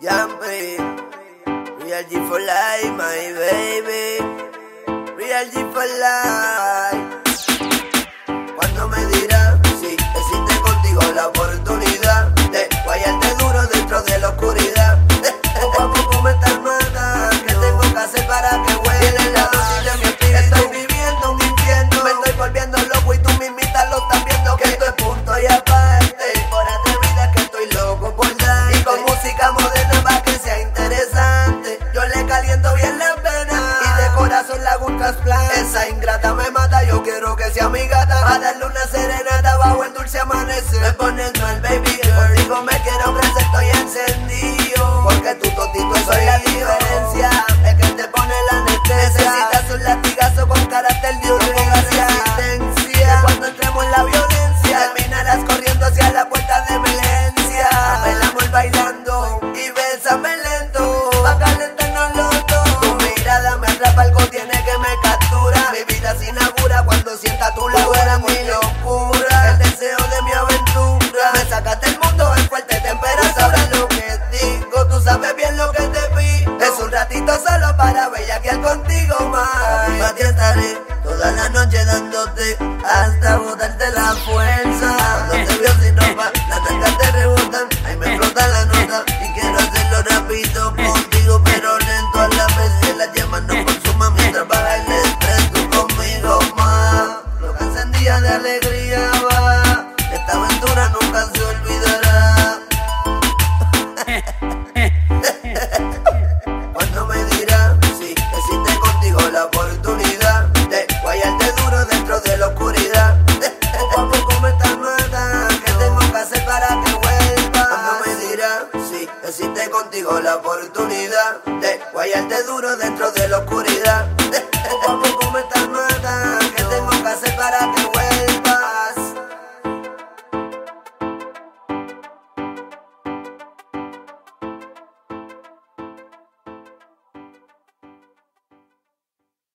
Jumpy, Real G for life, my baby. Real G for life. Cuando me dirás si existe contigo la oportunidad de guayarte duro dentro de la oscuridad. Poco a poco me estás matando. ¿Qué tengo que hacer para que huele la dosis de mi espíritu? Estoy viviendo un infierno, me estoy volviendo loco y tú mismita lo estás viendo. Que esto es punto y aparte. Por atrevida que estoy loco por dar. Y con música moderna para que sea interesante. Yo le caliento bien la pena y de corazón la hago un trasplante. Esa ingrata me mata, yo quiero que sea mi gata. A darle una serenata bajo el dulce amanecer. Me pones mal, baby girl. Contigo me quiero crecer, estoy encendido. Porque tu totito soy la diferencia. Es que te pone la anestesia. Necesitas un latigazo con carácter de urgencia. Resistencia. Cuando entremos en la violencia, terminarás corriendo hacia la puerta de emergencia. Apelamos bailando y bésame lento. Pa' calentarnos los dos. Tu mirada me atrapa, algo tiene que me captura. Mi vida se inaugura cuando sienta tu lado. Era mi locura, el deseo de mi aventura. Me sacaste del mundo en fuerte temperatura. Ahora lo que digo, tú sabes bien lo que te pido. Es un ratito solo para bellaquear contigo más. Pa' ti estaré toda la noche dándote hasta botarte la fuerza. Cuando te veo sin ropa, las nalgas te rebotan. Ahí me explota la nota y quiero hacerlo rápido contigo, pero lento a la vez. Que las llamas no consuman mientras baja el estrés. Tú conmigo más, lo que encendía de alegría va. Esta aventura nunca se olvidará. Cuando me dirás si existe contigo la oportunidad de guayarte duro dentro de la oscuridad. Poco a poco me estás matando. ¿Qué tengo que hacer para que vuelva? Cuando me dirás si existe contigo la oportunidad de guayarte duro dentro de la oscuridad.